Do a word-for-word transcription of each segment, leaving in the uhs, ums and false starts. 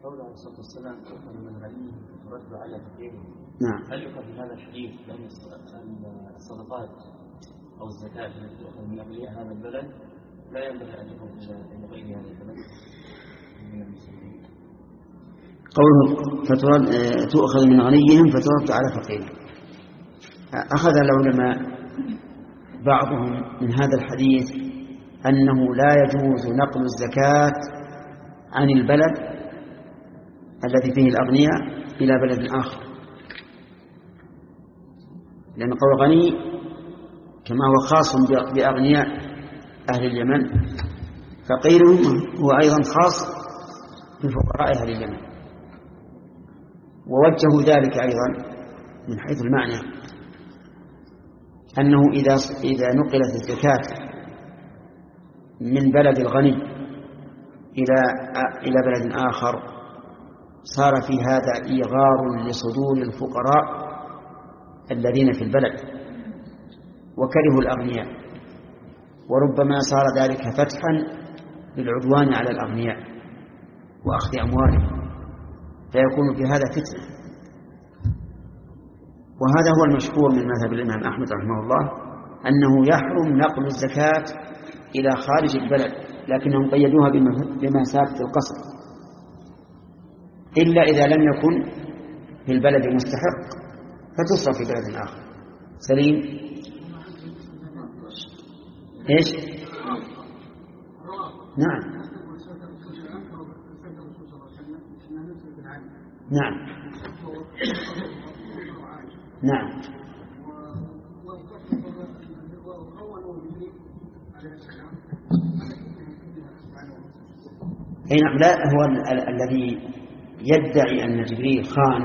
قوله عليه الصلاة والسلام تؤخذ من غنيه ترد على فقيره. نعم. هل يؤخذ من هذا الحديث بأن الصدقات أو الزكاة التي تؤخذ من أغنياء هذا البلد لا ينبغي أن تكون إلى غير هذا البلد من المسلمين؟ قوله فترد تؤخذ من غنيهم فترد على فقيرهم، أخذ العلماء بعضهم من هذا الحديث أنه لا يجوز نقل الزكاة عن البلد الذي فيه الأغنياء إلى بلد آخر، لأن قول غني كما هو خاص بأغنياء أهل اليمن، فقيرهم هو أيضا خاص بفقراء أهل اليمن. ووجهوا ذلك أيضا من حيث المعنى أنه إذا إذا نقلت الزكاة من بلد الغني إلى إلى بلد آخر صار في هذا إيغار لصدور الفقراء الذين في البلد وكرهوا الأغنياء، وربما صار ذلك فتحا للعدوان على الأغنياء وأخذ أموالهم، فيكون في هذا فتنة. وهذا هو المشهور من مذهب الإمام أحمد رحمه الله أنه يحرم نقل الزكاة إلى خارج البلد، لكنهم قيدوها بمسافة القصر إلا إذا لم يكن في البلد المستحق فتصرف في بلد آخر. سليم. إيش؟ نعم نعم نعم أي نعم. لا، هو ال- الذي يدعي أن جبريل خان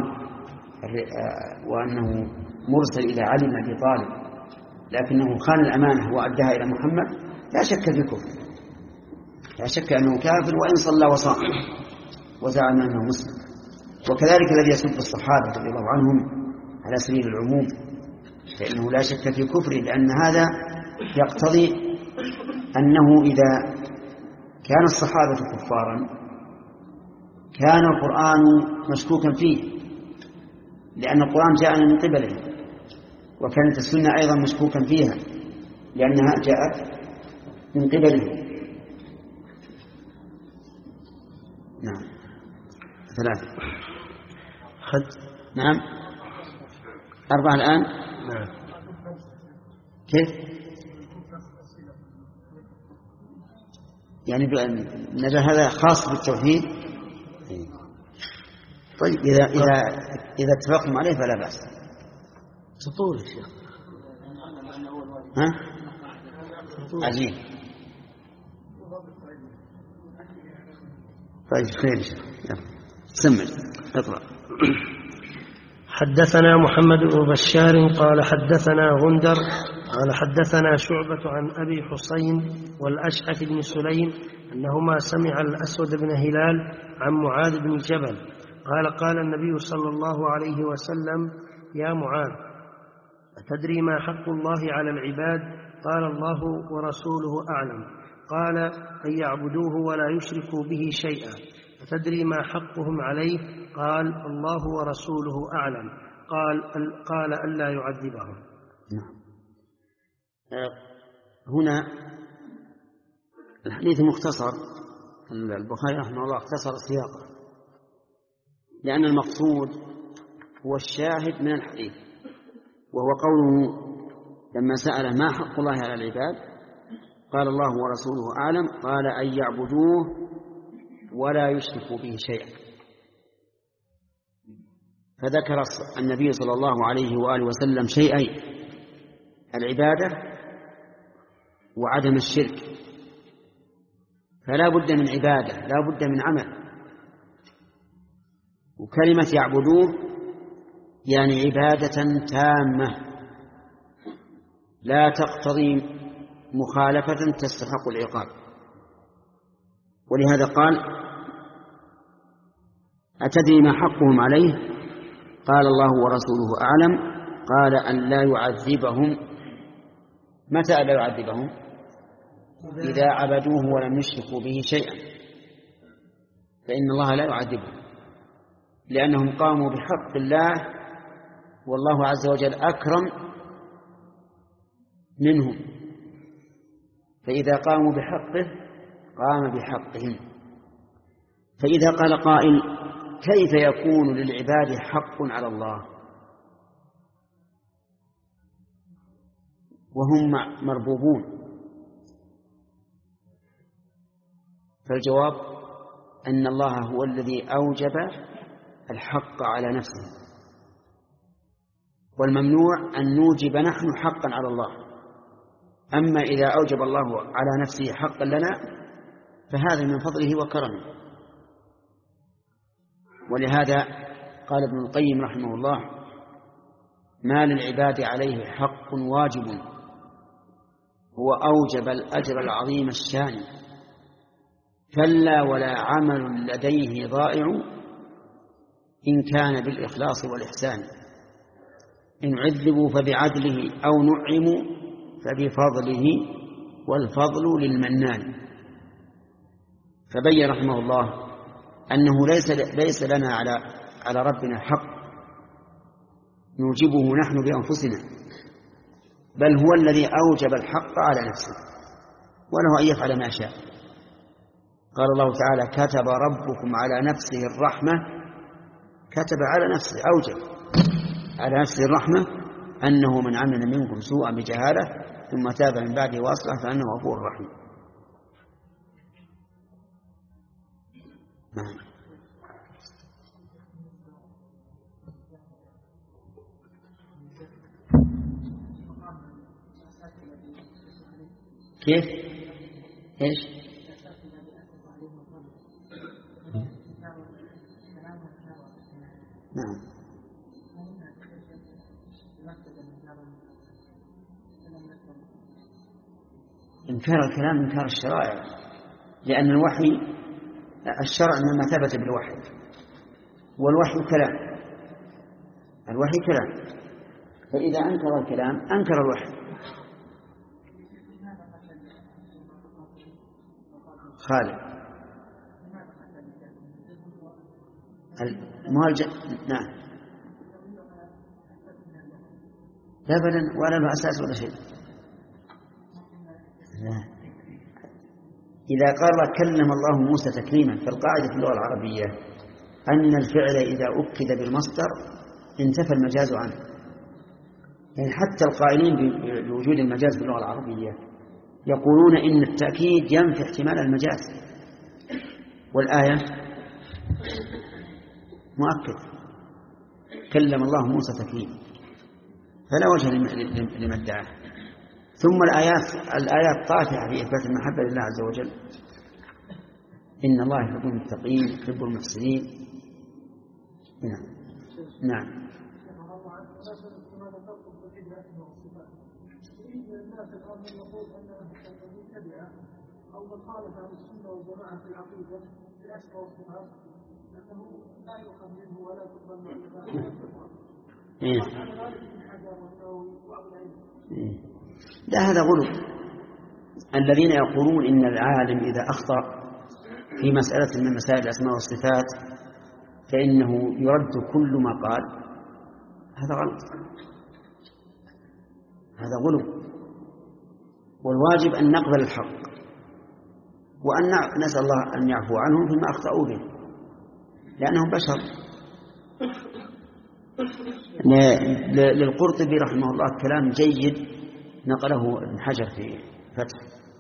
وأنه مرسل إلى علي بن أبي طالب لكنه خان الأمانة وأداها إلى محمد لا شك في كفر، لا شك أنه كافر وإن صلى وصام وزعم أنه مسلم. وكذلك الذي يسب الصحابة رضي الله عنهم على سبيل العموم فإنه لا شك في كفره، لأن هذا يقتضي أنه إذا كان الصحابة كفارا كان القرآن مشكوكا فيه، لأن القرآن جاءنا من قبله، وكانت السنة أيضا مشكوكا فيها لأنها جاءت من قبله. نعم. ثلاثة. خد. نعم. أربعة الآن. نعم. كيف؟ يعني نجا هذا خاص بالتوحيد. طيب إذا إذا إذا اتفقتم عليه فلا بأس. سطور يا شيخ. ها؟ عجيب. طيب خير يا شيخ. سمع اقرأ. حدثنا محمد بن بشار قال حدثنا غندر قال حدثنا شعبة عن أبي حسين والأشعث بن سليم أنهما سمع الأسود بن هلال عن معاذ بن جبل قال قال النبي صلى الله عليه وسلم يا معاذ أتدري ما حق الله على العباد؟ قال الله ورسوله أعلم. قال أن يعبدوه ولا يشركوا به شيئا. أتدري ما حقهم عليه؟ قال الله ورسوله أعلم. قال قال ألا يعذبهم. نعم. هنا الحديث مختصر، البخاري رحمه الله اختصر سياقه لأن المقصود هو الشاهد من الحديث، وهو قوله لما سأل ما حق الله على العباد قال الله ورسوله أعلم. قال أن يعبدوه ولا يشركوا به شيئا. فذكر النبي صلى الله عليه وآله وسلم شيئين: العبادة وعدم الشرك. فلا بد من عبادة، لا بد من عمل. وكلمة يعبدوه يعني عبادة تامة لا تقتضي مخالفة تستحق العقاب. ولهذا قال أتدري ما حقهم عليه؟ قال الله ورسوله أعلم. قال أن لا يعذبهم. متى لا يعذبهم؟ إذا عبدوه ولم يشركوا به شيئا، فإن الله لا يعذبهم. لأنهم قاموا بحق الله، والله عز وجل أكرم منهم، فإذا قاموا بحقه قام بحقهم. فإذا قال قائل: كيف يكون للعباد حق على الله وهم مربوبون؟ فالجواب أن الله هو الذي أوجب الحق على نفسه، والممنوع أن نوجب نحن حقا على الله. أما إذا أوجب الله على نفسه حقا لنا فهذا من فضله وكرمه. ولهذا قال ابن القيم رحمه الله: ما للعباد عليه حق واجب هو أوجب الأجر العظيم الشان، كلا ولا عمل لديه ضائع إن كان بالإخلاص والإحسان، إن عذبوا فبعدله أو نعموا فبفضله والفضل للمنان. فبين رحمه الله أنه ليس ليس لنا على على ربنا حق نوجبه نحن بأنفسنا، بل هو الذي أوجب الحق على نفسه، وله أن يفعل ما شاء. قال الله تعالى: كتب ربكم على نفسه الرحمة. كتب على نفسه، أوجب على نفسه الرحمة، أنه من عمل منكم سوءا بجهالة ثم تاب من بعده وأصلح فأنه غفور رحيم. نعم. كيف؟ إيش؟ نعم. إنكار الكلام إنكار الشرائع، لأن الوحي الشرع إنما ثبت بالوحي، والوحي كلام، الوحي كلام، فإذا أنكر الكلام أنكر الوحي. خالد المهاجر. نعم. لا بل ولا له أساس ولا شيء. لا. إذا قال كلم الله موسى تكليما، فالقاعدة في اللغة العربية أن الفعل إذا أكد بالمصدر انتفى المجاز عنه. يعني حتى القائلين بوجود المجاز في اللغة العربية يقولون إن التأكيد ينفي احتمال المجاز، والآية مؤكد كلم الله موسى تكليما، فلا وجه لما ادعاه. ثم الآيات الآيات طافحة في إثبات المحبة لله عز وجل: إن الله يحب المتقين يحب المحسنين. نعم. نعم. أو من خالف عن السنة والجماعة في العقيدة في الأسماء والصفات أنه لا يؤخذ منه ولا تقبل منه. لا، هذا غلو. الذين يقولون إن العالم إذا أخطأ في مسألة من مسائل الأسماء والصفات فإنه يرد كل ما قال، هذا غلط، هذا غلو. والواجب أن نقبل الحق وأن نسأل الله أن يعفو عنهم فيما أخطأوا به، لأنهم بشر. للقرطبي رحمه الله كلام جيد نقله ابن حجر في فتح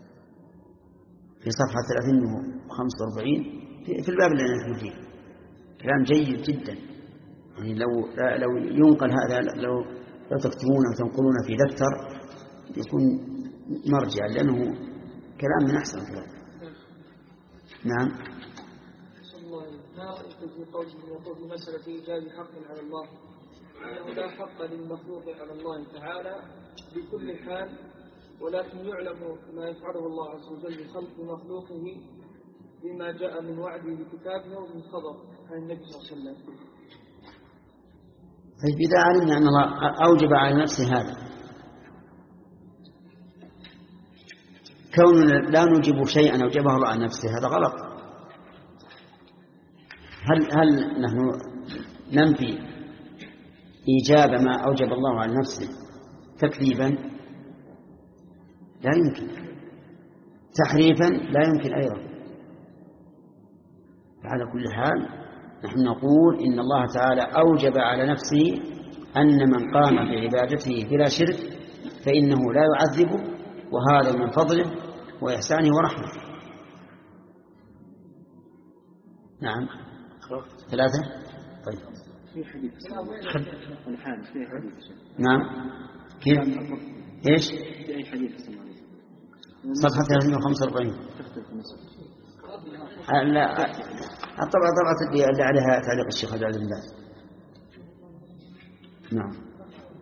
في صفحة ثلاثين وخمسة وأربعين في الباب اللي نحن فيه، كلام جيد جدا. يعني لو لو ينقل هذا، لو لو تكتبونه وتنقلونه في دفتر يكون مرجع، لأنه كلام من أحسن الكلام. نعم. ما رأيك في قوله يقول في مسألة إيجاد حق على الله أنه لا حق للمخلوق على الله تعالى بكل حال، ولكن يعلم ما يفعله الله عز وجل بخلق مخلوقه بما جاء من وعده بكتابه ومن خبر عن النبي صلى الله عليه وسلم. طيب إذا علمنا أن الله أوجب على نفسه هذا، كوننا لا نوجب شيئا أوجبه الله على نفسه هذا غلط. هل هل نحن ننفي إيجاب ما أوجب الله عن نفسه تكذيبا لا يمكن، تحريفا لا يمكن أيضا. على كل حال نحن نقول إن الله تعالى أوجب على نفسه أن من قام بعبادته بلا شرك فإنه لا يعذبه، وهذا من فضله وإحسانه ورحمته. نعم ثلاثة. طيب في حديث الحادث في حديث نعم كيف إيش في أي حديث صفحة ثلاثمائة وخمسة وأربعين. لا الطبعة طبعة اللي عليها تعليق الشيخ عبد العزيز بن باز. نعم.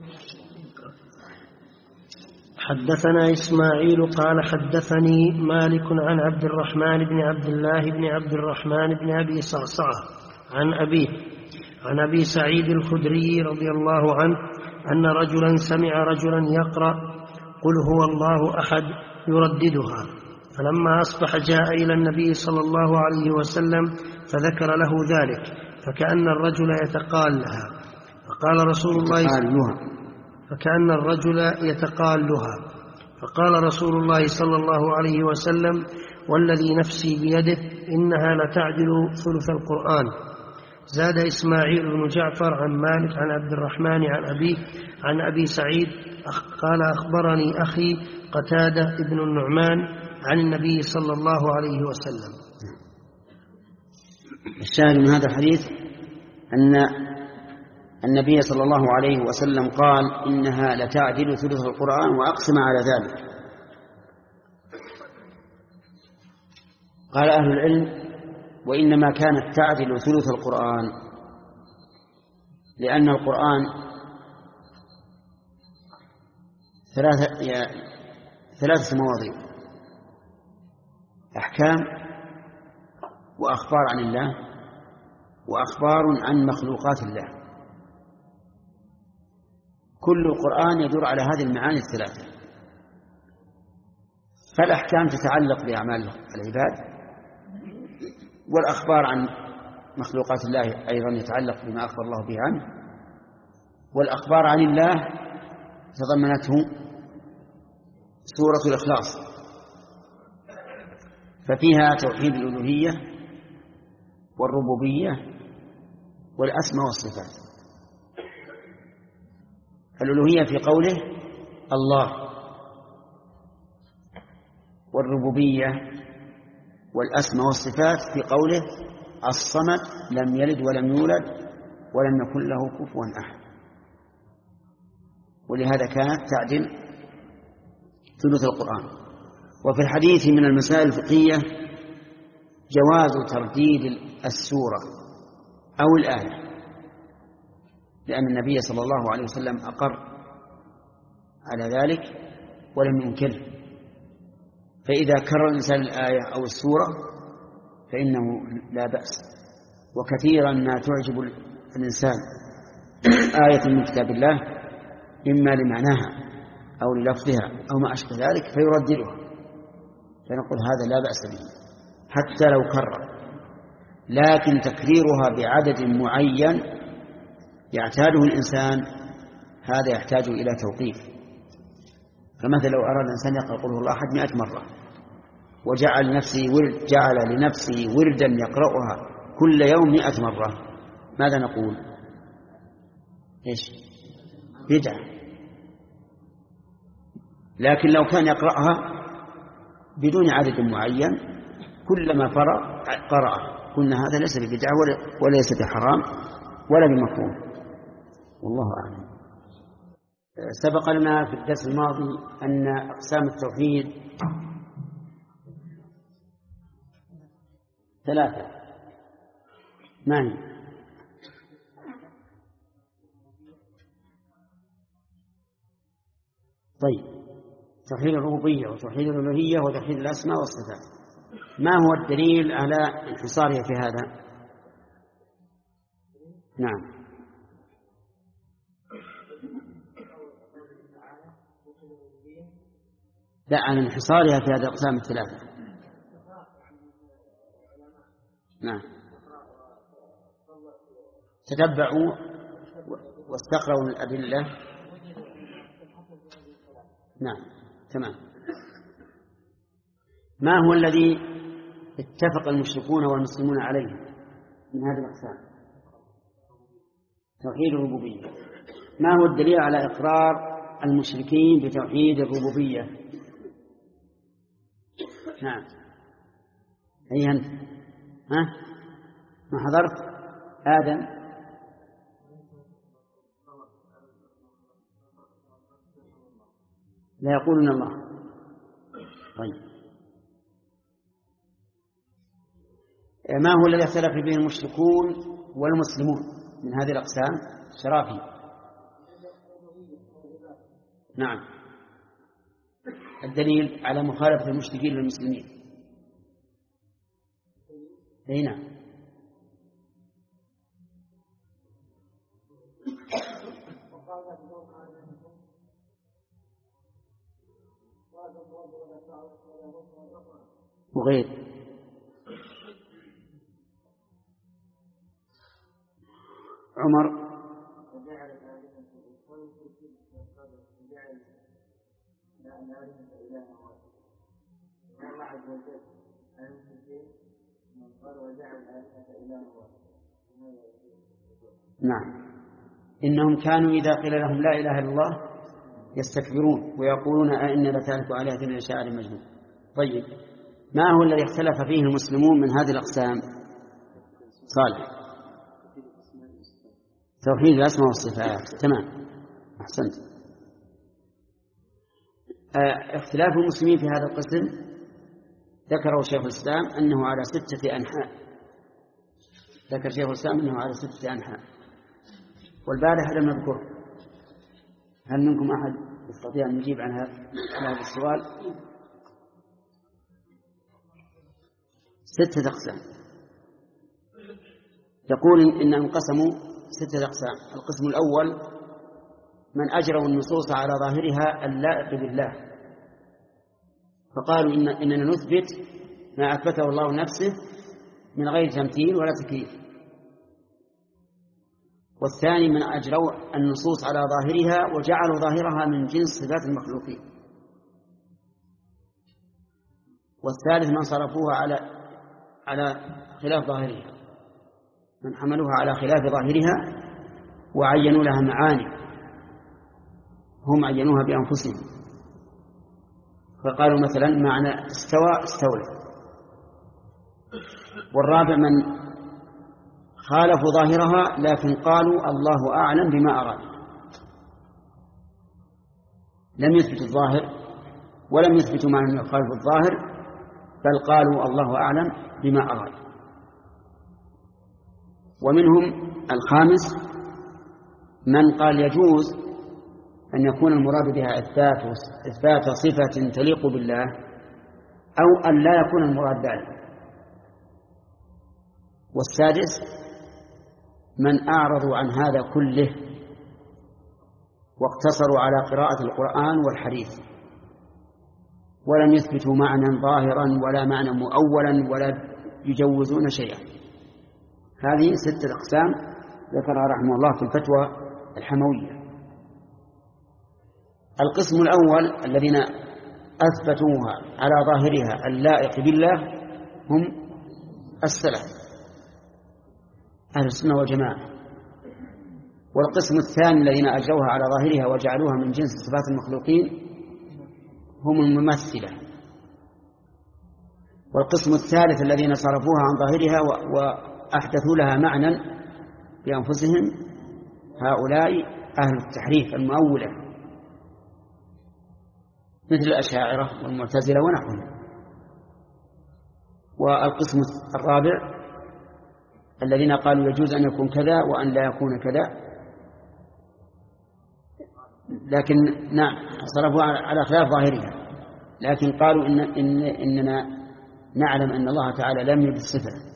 حدثنا إسماعيل قال حدثني مالك عن عبد الرحمن بن عبد الله بن عبد الرحمن بن أبي صعصعة عن أبيه عن أبي سعيد الخدري رضي الله عنه أن رجلا سمع رجلا يقرأ قل هو الله أحد يرددها، فلما أصبح جاء إلى النبي صلى الله عليه وسلم فذكر له ذلك، فكأن الرجل يتقال لها، فقال رسول الله فكأن الرجل يتقالها فقال رسول الله صلى الله عليه وسلم والذي نفسي بيده إنها لتعدل ثلث القرآن. زاد إسماعيل بن جعفر عن مالك عن عبد الرحمن عن أبيه عن أبي سعيد قال أخبرني أخي قتادة ابن النعمان عن النبي صلى الله عليه وسلم. الشاهد من هذا الحديث أن النبي صلى الله عليه وسلم قال إنها لتعدل ثلث القرآن وأقسم على ذلك. قال أهل العلم وإنما كانت تعدل ثلث القرآن لأن القرآن ثلاثة ثلاثة مواضيع: أحكام وأخبار عن الله وأخبار عن مخلوقات الله. كل القرآن يدور على هذه المعاني الثلاثة. فالأحكام تتعلق بأعمال العباد، والأخبار عن مخلوقات الله أيضا يتعلق بما أخبر الله به عنه، والأخبار عن الله تضمنته سورة الإخلاص، ففيها توحيد الألوهية والربوبية والأسماء والصفات. الألوهية في قوله الله، والربوبية والأسماء والصفات في قوله الصمد لم يلد ولم يولد ولم يكن له كفوا أحد. ولهذا كانت تعدل ثلث القرآن. وفي الحديث من المسائل الفقهية جواز ترديد السورة أو الآية، لأن النبي صلى الله عليه وسلم أقر على ذلك ولم ينكره. فإذا كرر الإنسان الآية أو السورة فإنه لا بأس. وكثيرا ما تعجب الإنسان آية من كتاب الله إما لمعناها أو للفظها أو ما أشبه ذلك فيرددها، فنقول هذا لا بأس به حتى لو كرر. لكن تكريرها بعدد معين يعتاده الإنسان هذا يحتاج إلى توقيف. فمثلا لو أراد الإنسان يقرأ قل هو الله أحد مئة مرة وجعل نفسه ورد جعل لنفسه وردا يقرأها كل يوم مئة مرة، ماذا نقول؟ إيش؟ بدعة. لكن لو كان يقرأها بدون عدد معين كلما فرغ قرأ، قلنا هذا ليس ببدعة وليس بحرام ولا بمكروه، والله أعلم. سبق لنا في الدرس الماضي أن أقسام التوحيد ثلاثة. ما هي؟ طيب، توحيد الربوبية وتوحيد الألوهية وتوحيد الأسماء والصفات. ما هو الدليل على انحصارها في هذا؟ نعم. لا، عن انحصارها في هذه الأقسام الثلاثة. نعم. تتبعوا واستقرأوا الأدلة. نعم تمام. ما هو الذي اتفق المشركون والمسلمون عليه من هذه الأقسام؟ توحيد الربوبية. ما هو الدليل على إقرار المشركين بتوحيد الربوبية؟ نعم أي أنت ها ما حضرت آدم؟ لا يقولون الله. طيب ما هو الذي اختلف به المشركون والمسلمون من هذه الأقسام؟ شرافي. نعم الدليل على مخالفة المشركين للمسلمين. أي نعم. وغير عمر نعم إنهم كانوا إذا قيل لهم لا إله إلا الله يستكبرون ويقولون أئنا لتاركو آلهتنا لشاعر مجنون. طيب ما هو الذي اختلف فيه المسلمون من هذه الأقسام؟ صالح. توحيد الأسماء والصفات. تمام أحسنت. اختلاف المسلمين في هذا القسم ذكره شيخ الإسلام أنه على ستة أنحاء. ذكر شيخ الإسلام أنه على ستة أنحاء والبارح لم نذكره. هل منكم أحد يستطيع أن يجيب عن هذا السؤال؟ ستة أقسام. يقول إن انقسموا ستة أقسام. القسم الأول من أجروا النصوص على ظاهرها اللائق بالله فقالوا إن إننا نثبت ما أثبته الله نفسه من غير تمثيل ولا تكييف. والثاني من أجروا النصوص على ظاهرها وجعلوا ظاهرها من جنس صفات المخلوقين. والثالث من صرفوها على على خلاف ظاهرها، من حملوها على خلاف ظاهرها وعينوا لها معاني هم عينوها بأنفسهم. فقالوا مثلا معنى استوى استولى. والرابع من خالفوا ظاهرها لكن قالوا الله أعلم بما أراد، لم يثبت الظاهر ولم يثبتوا معنى يخالف الظاهر بل قالوا الله أعلم بما أراد. ومنهم الخامس من قال يجوز أن يكون المراد بها إثبات إثبات صفة تليق بالله أو أن لا يكون المراد ذلك. والسادس من أعرضوا عن هذا كله واقتصروا على قراءة القرآن والحديث ولم يثبتوا معنى ظاهرا ولا معنى مؤولا ولا يجوزون شيئا. هذه ستة أقسام ذكرها رحمه الله في الفتوى الحموية. القسم الأول الذين أثبتوها على ظاهرها اللائق بالله هم السلف أهل السنة والجماعة. والقسم الثاني الذين أجروها على ظاهرها وجعلوها من جنس صفات المخلوقين هم الممثلة. والقسم الثالث الذين صرفوها عن ظاهرها وأحدثوا لها معنى بأنفسهم هؤلاء أهل التحريف المؤولة مثل الأشاعرة والمعتزلة ونحوهم. والقسم الرابع الذين قالوا يجوز أن يكون كذا وأن لا يكون كذا لكن نعم صرفوا على خلاف ظاهرها لكن قالوا إن إن إننا نعلم أن الله تعالى لم يجد صفة.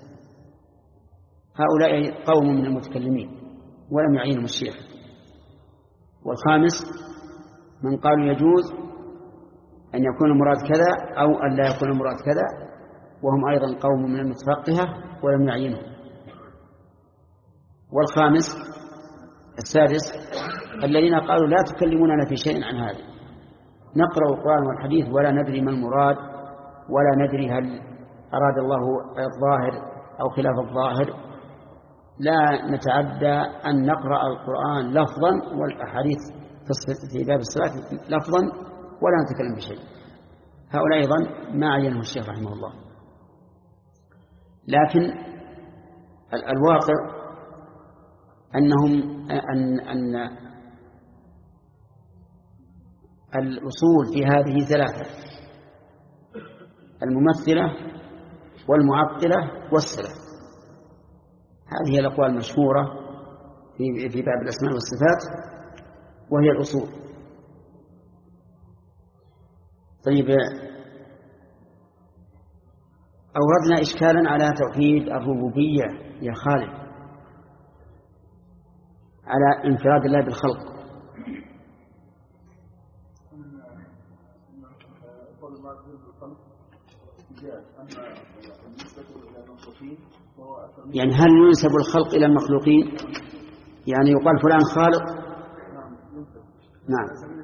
هؤلاء قوم من المتكلمين ولم يعينهم الشيخ. والخامس من قالوا يجوز أن يكون المراد كذا أو أن لا يكون المراد كذا وهم أيضا قوم من المتفقهة ولم يعينهم. والخامس السادس الذين قالوا لا تكلموننا في شيء عن هذا، نقرأ القرآن والحديث ولا ندري ما المراد ولا ندري هل أراد الله الظاهر أو خلاف الظاهر، لا نتعدى أن نقرأ القرآن لفظا والأحاديث في باب الصلاة لفظا ولا نتكلم بشيء. هؤلاء أيضا ما عينه الشيخ رحمه الله. لكن الواقع أنهم أن, أن الأصول في هذه ثلاثة: الممثلة والمعطلة والسلف. هذه الأقوال المشهورة في في باب الأسماء والصفات وهي الأصول. طيب، أوردنا إشكالا على توحيد الربوبية يا خالد، على انفراد الله بالخلق. يعني هل ينسب الخلق إلى المخلوقين؟ يعني يقال فلان خالق؟ نعم،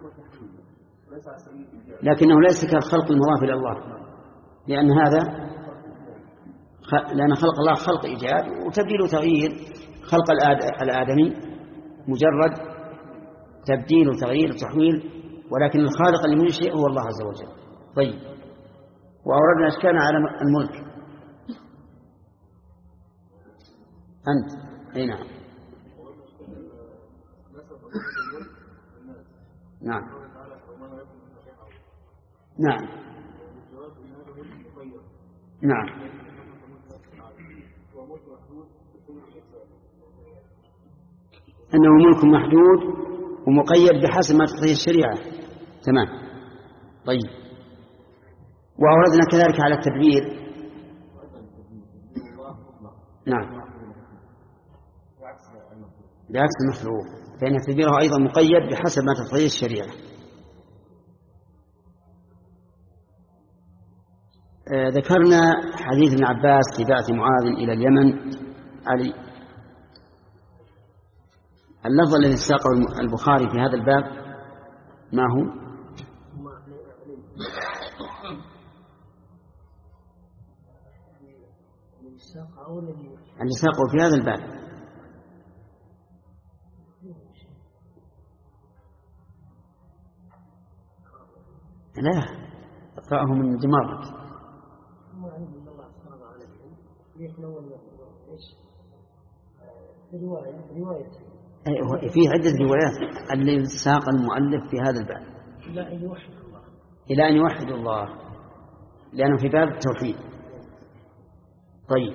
لكنه ليس كالخلق المضاف إلى الله، لأن هذا لأن خلق الله خلق إيجاد وتبديل وتغيير. خلق الآدمي مجرد تبديل وتغيير وتحويل، ولكن الخالق المنشئ هو الله عز وجل. طيب، وأوردنا أشكالا على الملك. أنت أي نعم نعم نعم نعم أنه ملك محدود ومقيد بحسب ما تقتضي الشريعة. تمام. طيب، وأوردنا كذلك على التدبير. نعم، بعكس المخلوق، فإن تدبيره أيضا مقيد بحسب ما تقتضي الشريعة. آه ذكرنا حديث ابن عباس في بعث معاذ إلى اليمن علي. اللفظ الذي ساقه البخاري في هذا الباب ما هو؟ الذي ساقه في هذا الباب لا اقرأه من دماغك. في عدة روايات اللي ساق المؤلف في هذا الباب إلى أن يوحد الله، لأنه في باب التوحيد. طيب،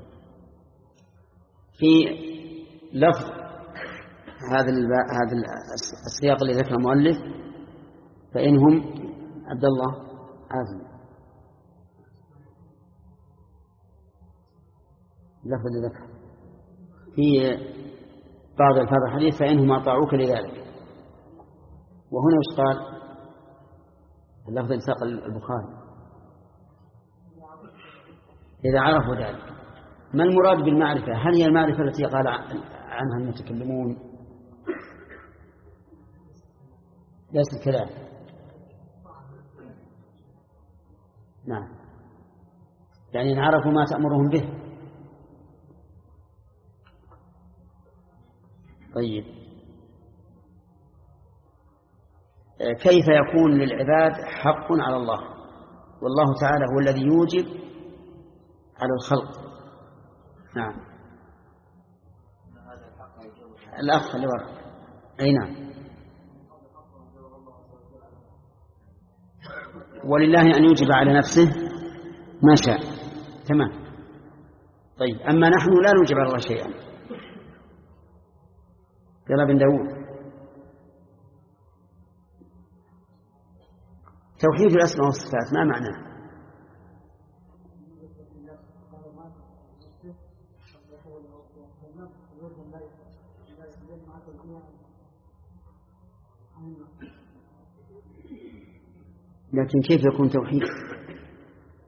في لفظ هذا هذا السياق الذي ذكره المؤلف فإنهم عبد الله عازم لفظ اللي ذكر في بعض الفاظ الحديث فإنهم أطاعوك لذلك. وهنا وش قال اللفظ اللي ساق البخاري؟ إذا عرفوا ذلك. ما المراد بالمعرفة؟ هل هي المعرفة التي قال عنها المتكلمون؟ ليس الكلام. نعم، يعني إن عرفوا ما تأمرهم به. طيب، كيف يكون للعباد حق على الله والله تعالى هو الذي يوجب على الخلق؟ نعم، الأخ اللي ورد. أي نعم، ولله أن يوجب على نفسه ما شاء. تمام. طيب، أما نحن لا نوجب على الله شيئا. قال ابن داود توحيد الأسماء والصفات ما معناه؟ لكن كيف يكون توحيد؟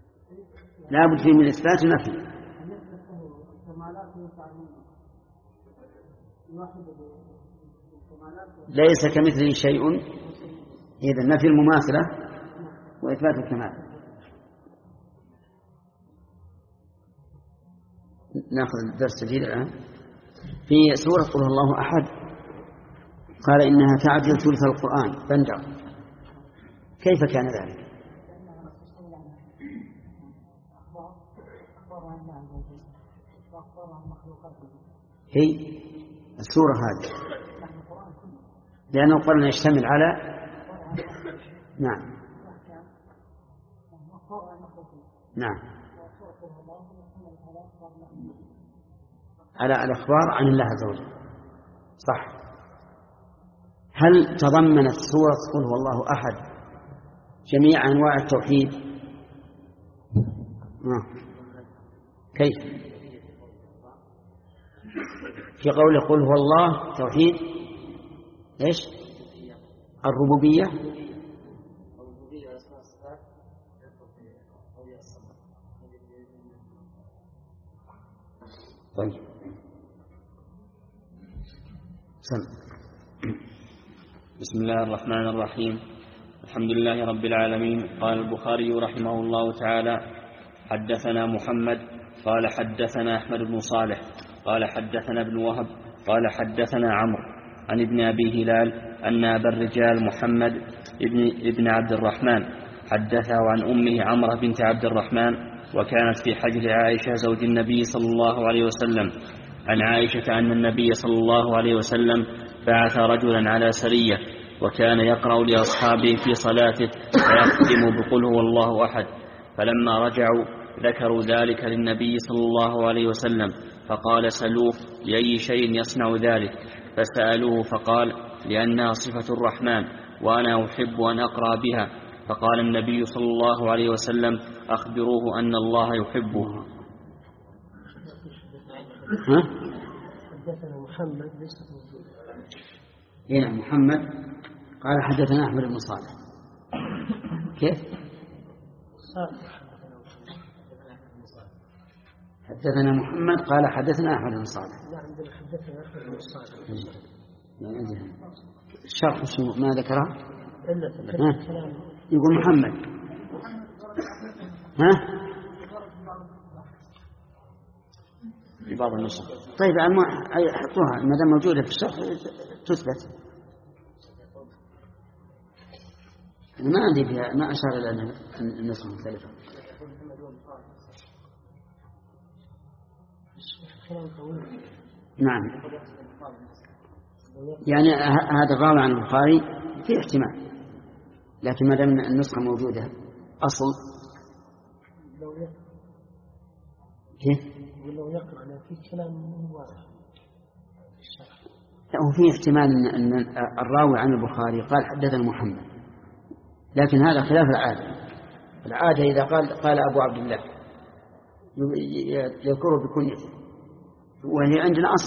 لا بد فيه من إثبات ونفي. ليس كمثله شيء، إذا نفي المماثلة وإثبات الكمال. نأخذ الدرس الجديد الآن في سورة قل هو الله أحد. قال إنها تعدل ثلث القرآن بندر. كيف كان ذلك؟ هي السورة هذه لأن القرآن يشتمل على نعم نعم على الأخبار عن الله عز وجل. صح. هل تضمنت سورة قل هو الله أحد جميع أنواع التوحيد؟ آه. كيف؟ في قوله قل هو الله توحيد إيش؟ الربوبية. طيب سم. بسم الله الرحمن الرحيم. الحمد لله رب العالمين. قال البخاري رحمه الله تعالى: حدثنا محمد قال حدثنا أحمد بن صالح قال حدثنا ابن وهب قال حدثنا عمرو عن ابن أبي هلال أن أبا الرجال محمد ابن, ابن عبد الرحمن حدثه عن أمه عمرة بنت عبد الرحمن، وكانت في حجر عائشة زوج النبي صلى الله عليه وسلم، عن عائشة أن النبي صلى الله عليه وسلم بعث رجلا على سرية، وكان يقرأ لأصحابه في صلاته فيختم بقل هو الله أحد. فلما رجعوا ذكروا ذلك للنبي صلى الله عليه وسلم، فقال: سلوه لأي شيء يصنع ذلك؟ فسألوه فقال: لأنها صفة الرحمن وأنا أحب أن أقرأ بها. فقال النبي صلى الله عليه وسلم: أخبروه أن الله يحبه. ها؟ حدثنا محمد ليس موجود. هنا محمد قال حدثنا أحمد بن صالح. كيف؟ حدثنا محمد قال حدثنا أحمد بن صالح. لا عندنا حدثنا أحمد بن صالح. يعني عندنا الشرح شو ما ذكره؟ إلا في الكلام يقول محمد. ها؟ في بعض النسخ. طيب حطوها ما دام موجودة في الشرح تثبت. ما عندي فيها، ما أشار إلى النسخة مختلفة. نعم. يعني هذا الراوي عن البخاري في احتمال، لكن ما دام النسخة موجودة أصل كيف؟ ولو يقرأ في كلام واضح. لا، هو في احتمال أن الراوي عن البخاري قال حدثنا محمد، لكن هذا خلاف العادة. العادة إذا قال قال أبو عبد الله يذكره بكنيته، وهي عندنا أصل.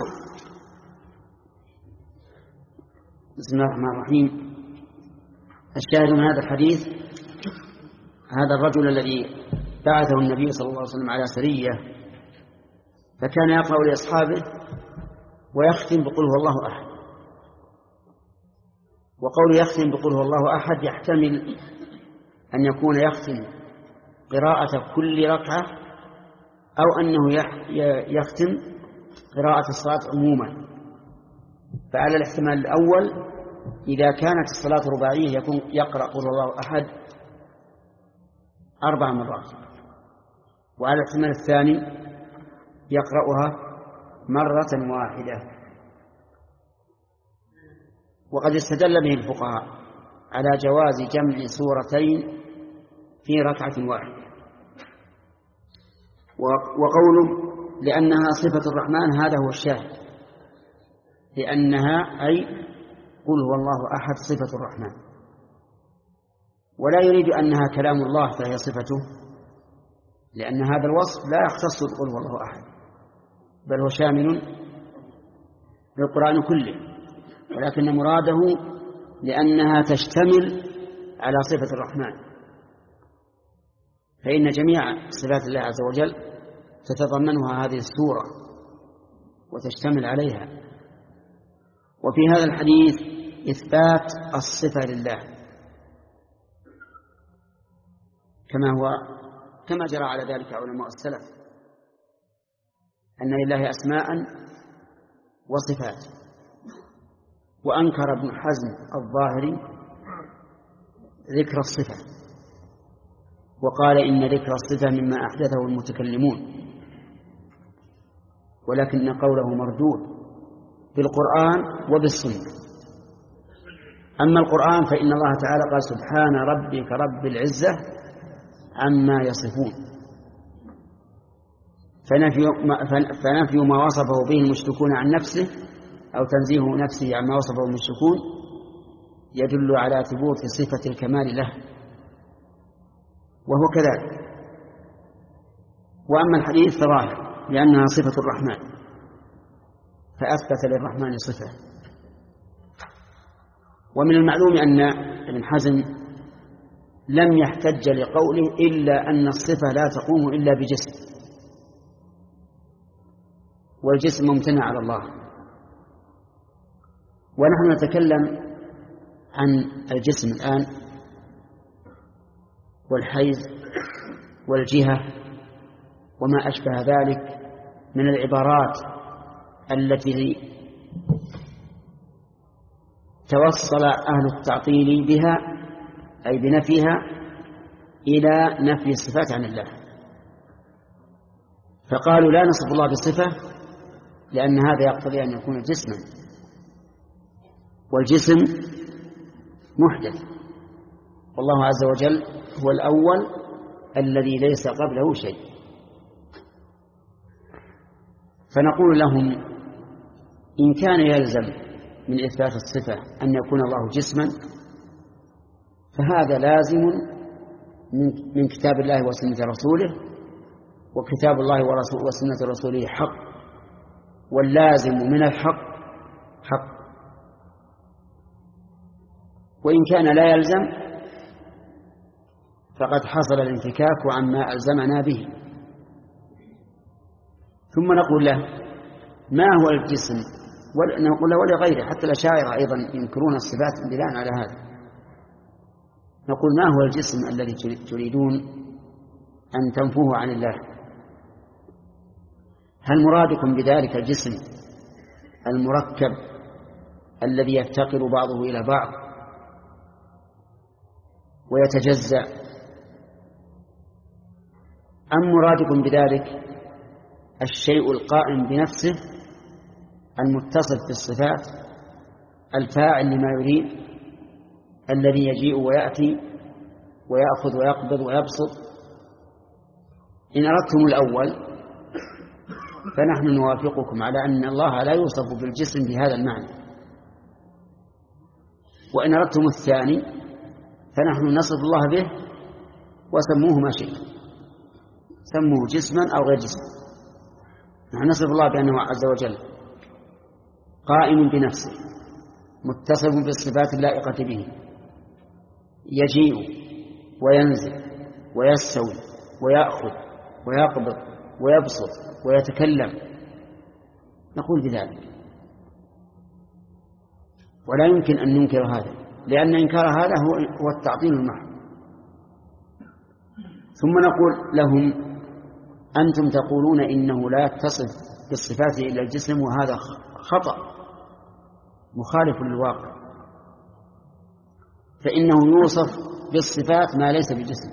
بسم الله الرحمن الرحيم. الشاهد من هذا الحديث هذا الرجل الذي بعثه النبي صلى الله عليه وسلم على سرية، فكان يقرأ لأصحابه ويختم بقول هو الله أحد. وقول يختم بقول هو الله أحد يحتمل أن يكون يختم قراءة كل ركعة، أو أنه يختم قراءة الصلاة عموما. فعلى الاحتمال الأول إذا كانت الصلاة رباعية يكون يقرأ قل هو الله أحد أربع مرات، وعلى الاحتمال الثاني يقرأها مرة واحدة. وقد استدل به الفقهاء على جواز جمع سورتين في ركعة واحدة. وقوله لأنها صفة الرحمن هذا هو الشاهد، لأنها أي قل هو الله أحد صفة الرحمن، ولا يريد أنها كلام الله فهي صفته، لأن هذا الوصف لا يختص بقل هو الله أحد، بل هو شامل للقرآن كله، ولكن مراده لأنها تشتمل على صفة الرحمن، فإن جميع صفات الله عز وجل تتضمنها هذه السورة وتشتمل عليها. وفي هذا الحديث إثبات الصفة لله كما هو كما جرى على ذلك علماء السلف، أن لله أسماء وصفات. وأنكر ابن حزم الظاهري ذكر الصفة، وقال إن ذكر الصفة مما أحدثه المتكلمون، ولكن قوله مردود بالقرآن وبالسنة. أما القرآن فإن الله تعالى قال سبحان ربك رب العزة عما يصفون، فنفي فنفي ما وصفه به المشركون عن نفسه أو تنزيه نفسه عما وصفه المشركون يدل على ثبوت صفة الكمال له، وهو كذلك. وأما الحديث فظاهر لأنها صفة الرحمن، فأثبت للرحمن صفة. ومن المعلوم أن ابن حزم لم يحتج لقوله إلا أن الصفة لا تقوم إلا بجسم، والجسم ممتنع على الله. ونحن نتكلم عن الجسم الآن والحيز والجهة وما أشبه ذلك من العبارات التي توصل أهل التعطيل بها أي بنفيها إلى نفي الصفات عن الله، فقالوا لا نصف الله بصفة لأن هذا يقتضي أن يكون جسما، والجسم محدث، والله عز وجل هو الأول الذي ليس قبله شيء. فنقول لهم إن كان يلزم من إثبات الصفة أن يكون الله جسما فهذا لازم من كتاب الله وسنة رسوله، وكتاب الله وسنة رسوله حق، واللازم من الحق حق. وإن كان لا يلزم فقد حصل الانفكاك عما ألزمنا به. ثم نقول له ما هو الجسم، ونقول له ولغيره، حتى الأشاعرة أيضا ينكرون الصفات بناء على هذا. نقول ما هو الجسم الذي تريدون أن تنفوه عن الله؟ هل مرادكم بذلك الجسم المركب الذي يفتقر بعضه إلى بعض ويتجزأ، أم مرادكم بذلك الشيء القائم بنفسه المتصف بالصفات الفاعل لما يريد الذي يجيء ويأتي ويأخذ ويقبض ويبسط؟ إن أردتم الأول فنحن نوافقكم على أن الله لا يوصف بالجسم بهذا المعنى، وإن أردتم الثاني فنحن نصف الله به وسموه ما شئتم، سموه جسما أو غير جسم. نحن نصف الله بأنه عز وجل قائم بنفسه متصف بالصفات اللائقة به، يجيء وينزل ويستوي ويأخذ ويقبض ويبسط ويتكلم، نقول بذلك، ولا يمكن أن ننكر هذا، لأن إنكار هذا هو التعطيل المحض. ثم نقول لهم أنتم تقولون إنه لا يتصف بالصفات إلا الجسم، وهذا خطأ مخالف للواقع، فإنه يوصف بالصفات ما ليس بجسم.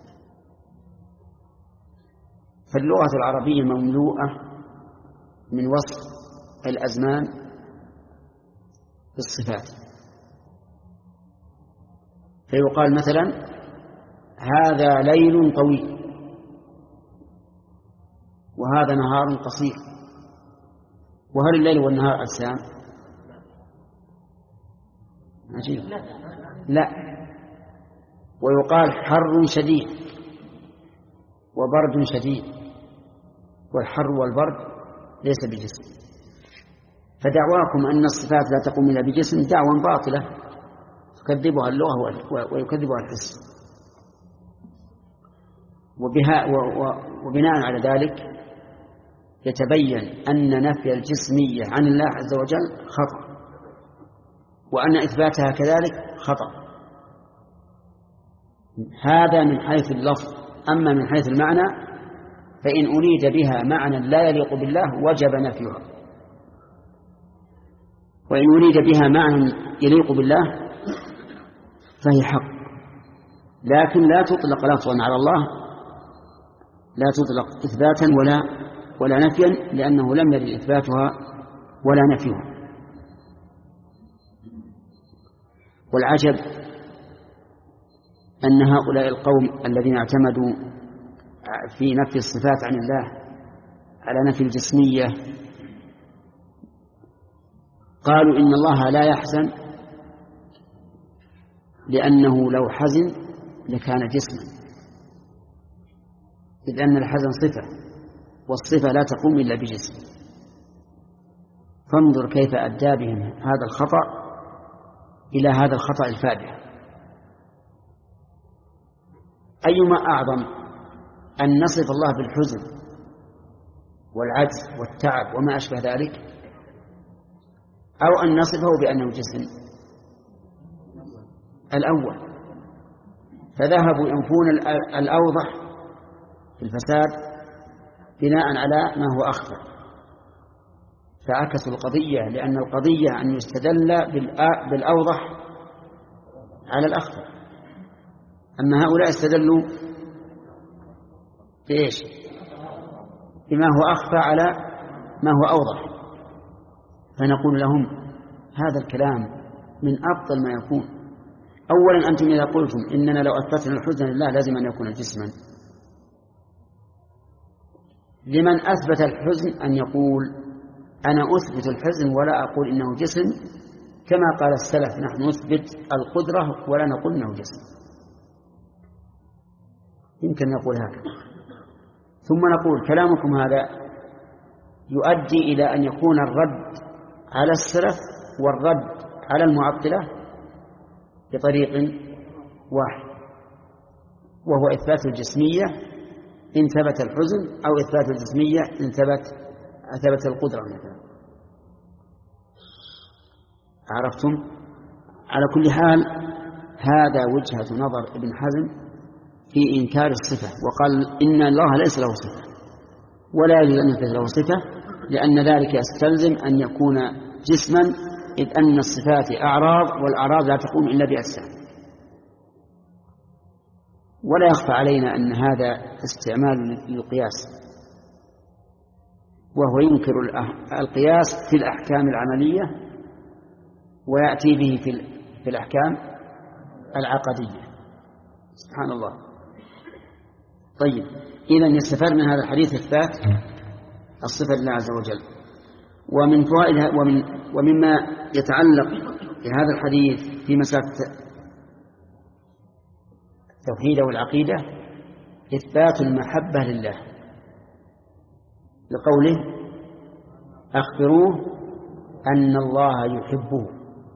فاللغة العربية مملوءة من وصف الأزمان بالصفات، فيقال مثلا هذا ليل طويل وهذا نهار قصير، وهل الليل والنهار أجسام؟ عجيب. لا. ويقال حر شديد وبرد شديد، والحر والبرد ليس بجسم. فدعواكم أن الصفات لا تقوم إلا بجسم دعوى باطلة تكذبها اللغة ويكذبها الحس. وبها وبناء على ذلك يتبين أن نفي الجسمية عن الله عز وجل خطأ، وأن إثباتها كذلك خطأ. هذا من حيث اللفظ. أما من حيث المعنى فإن أريد بها معنى لا يليق بالله وجب نفيها، وإن أريد بها معنى يليق بالله فهي حق. لكن لا تطلق لفظا على الله، لا تطلق إثباتا ولا ولا نفيا، لأنه لم يرد إثباتها ولا نفيها. والعجب أن هؤلاء القوم الذين اعتمدوا في نفي الصفات عن الله على نفي الجسمية قالوا إن الله لا يحزن لأنه لو حزن لكان جسما، إذ أن الحزن صفة، والصفة لا تقوم إلا بجسم. فانظر كيف أدى بهم هذا الخطأ إلى هذا الخطأ الفادح. أيما أعظم أن نصف الله بالحزن والعجز والتعب وما أشبه ذلك، أو أن نصفه بأنه جسم؟ الأول. فذهبوا ينفون الأوضح في الفساد بناء على ما هو أخفى، فعكسوا القضية، لأن القضية أن يستدل بالأوضح على الأخفى. أما هؤلاء استدلوا بإيش؟ بما هو أخفى على ما هو أوضح. فنقول لهم هذا الكلام من أبطل ما يكون. أولا أنتم إذا قلتم إننا لو أثبتنا الحزن لله لازم أن يكون جسما، لمن أثبت الحزن أن يقول أنا أثبت الحزن ولا أقول إنه جسم، كما قال السلف نحن نثبت القدرة ولا نقول إنه جسم. يمكن نقول هكذا. ثم نقول كلامكم هذا يؤدي إلى أن يكون الرد على السلف والرد على المعطلة بطريق واحد، وهو إثبات الجسمية إن ثبت الحزن، أو إثبات الجسمية إن ثبت ثبت القدرة مثلا. عرفتم؟ على كل حال هذا وجهة نظر ابن حزم في إنكار الصفة، وقال إن الله ليس له صفة ولا يجوز أن يثبت له صفة، لأن ذلك يستلزم أن يكون جسما، إذ أن الصفات أعراض، والأعراض لا تقوم إلا بأجسام. ولا يخفى علينا أن هذا استعمال للقياس، وهو ينكر القياس في الأحكام العملية ويأتي به في الأحكام العقدية. سبحان الله. طيب، إذن يستفاد من هذا الحديث إثبات الصفة لله عز وجل. ومن فوائدها ومن ومما يتعلق بهذا الحديث في مسألة التوحيد والعقيدة إثبات المحبة لله، لقوله أخبروه أن الله يحبه.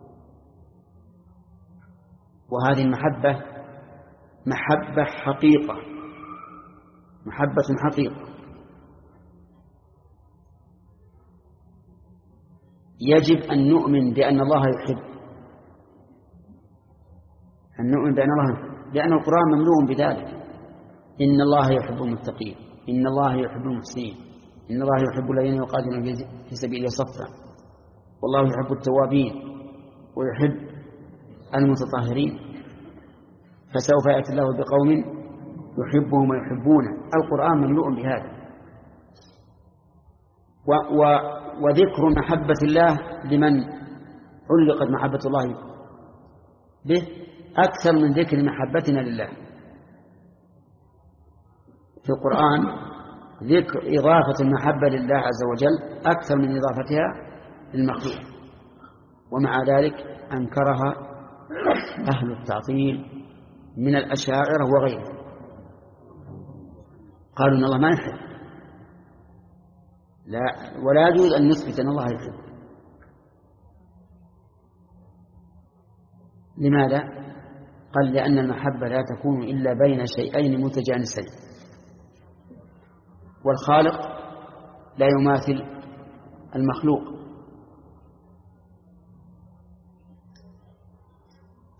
وهذه المحبة محبة حقيقة، محبة حقيقة. يجب أن نؤمن بأن الله يحب، أن نؤمن بأن الله يحب، لأن القرآن مملوء بذلك. إن الله يحب المتقين، إن الله يحب المحسنين، إن الله يحب الذين يقاتلون في سبيله صفا، والله يحب التوابين ويحب المتطهرين. فسوف يأتي الله بقوم يحبهم ويحبونه. القرآن مملوء بهذا. و و وذكر محبة الله لمن علقت محبة الله به أكثر من ذكر محبتنا لله. في القرآن ذكر إضافة المحبة لله عز وجل أكثر من إضافتها للمخلوق، ومع ذلك أنكرها أهل التعطيل من الأشاعرة وغيرهم. قالوا إن الله ما يحب، لا، ولا يجوز أن نثبت أن الله يحب. لماذا؟ قال لأن المحبة لا تكون إلا بين شيئين متجانسين، والخالق لا يماثل المخلوق.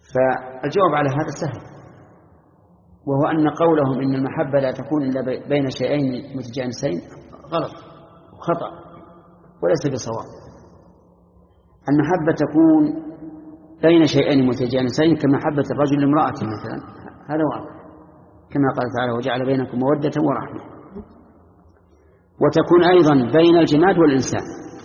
فالجواب على هذا سهل، وهو أن قولهم إن المحبة لا تكون إلا بين شيئين متجانسين غلط وخطأ وليس بصواب. المحبة تكون بين شيئين متجانسين كمحبة الرجل لامرأته مثلا، هذا واضح كما قال تعالى وجعل بينكم مودة ورحمة. وتكون أيضا بين الجماد والإنسان،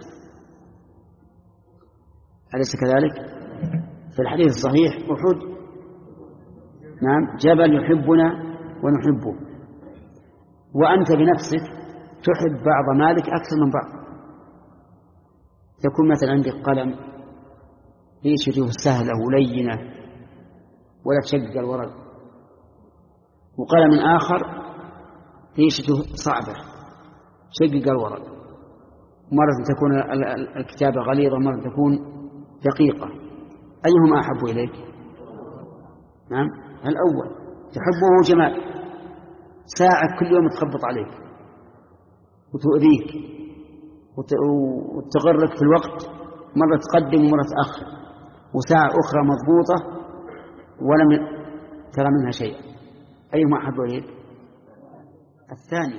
أليس كذلك؟ في الحديث الصحيح أحد نعم جبل يحبنا ونحبه، وأنت بنفسك تحب بعض مالك أكثر من بعض. يكون مثلا عندك قلم ريشته سهلة ولينة ولا تشقق الورق، وقلم آخر ريشته صعبة شقق الورق، مرة تكون الكتابة غليظة ومرة تكون دقيقة، أيهما أحب إليك؟ نعم الأول، تحبه جمال، ساعة كل يوم تخبط عليك وتؤذيك وتغرك في الوقت، مرة تقدم ومرة تأخر، وساعة أخرى مضبوطة ولم ترى منها شيء، أيهما أحب إليك؟ الثاني.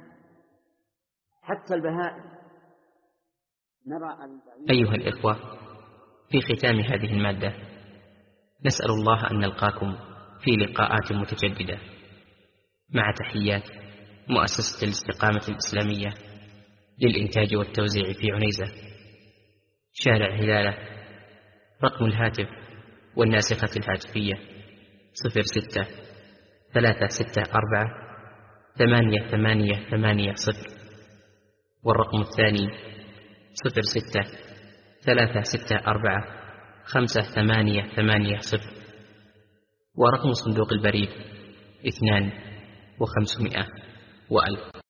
حتى البهائم نرى. أيها الإخوة، في ختام هذه المادة نسأل الله أن نلقاكم في لقاءات متجددة، مع تحيات مؤسسة الاستقامة الإسلامية للإنتاج والتوزيع في عنيزة، شارع هلالة. رقم الهاتف والناسخة الهاتفية صفر ستة ثلاثة ستة أربعة ثمانية ثمانية ثمانية صفر، والرقم الثاني صفر ستة ثلاثة ستة أربعة خمسة ثمانية ثمانية صفر، ورقم صندوق البريد اثنان وخمسمائة وألف.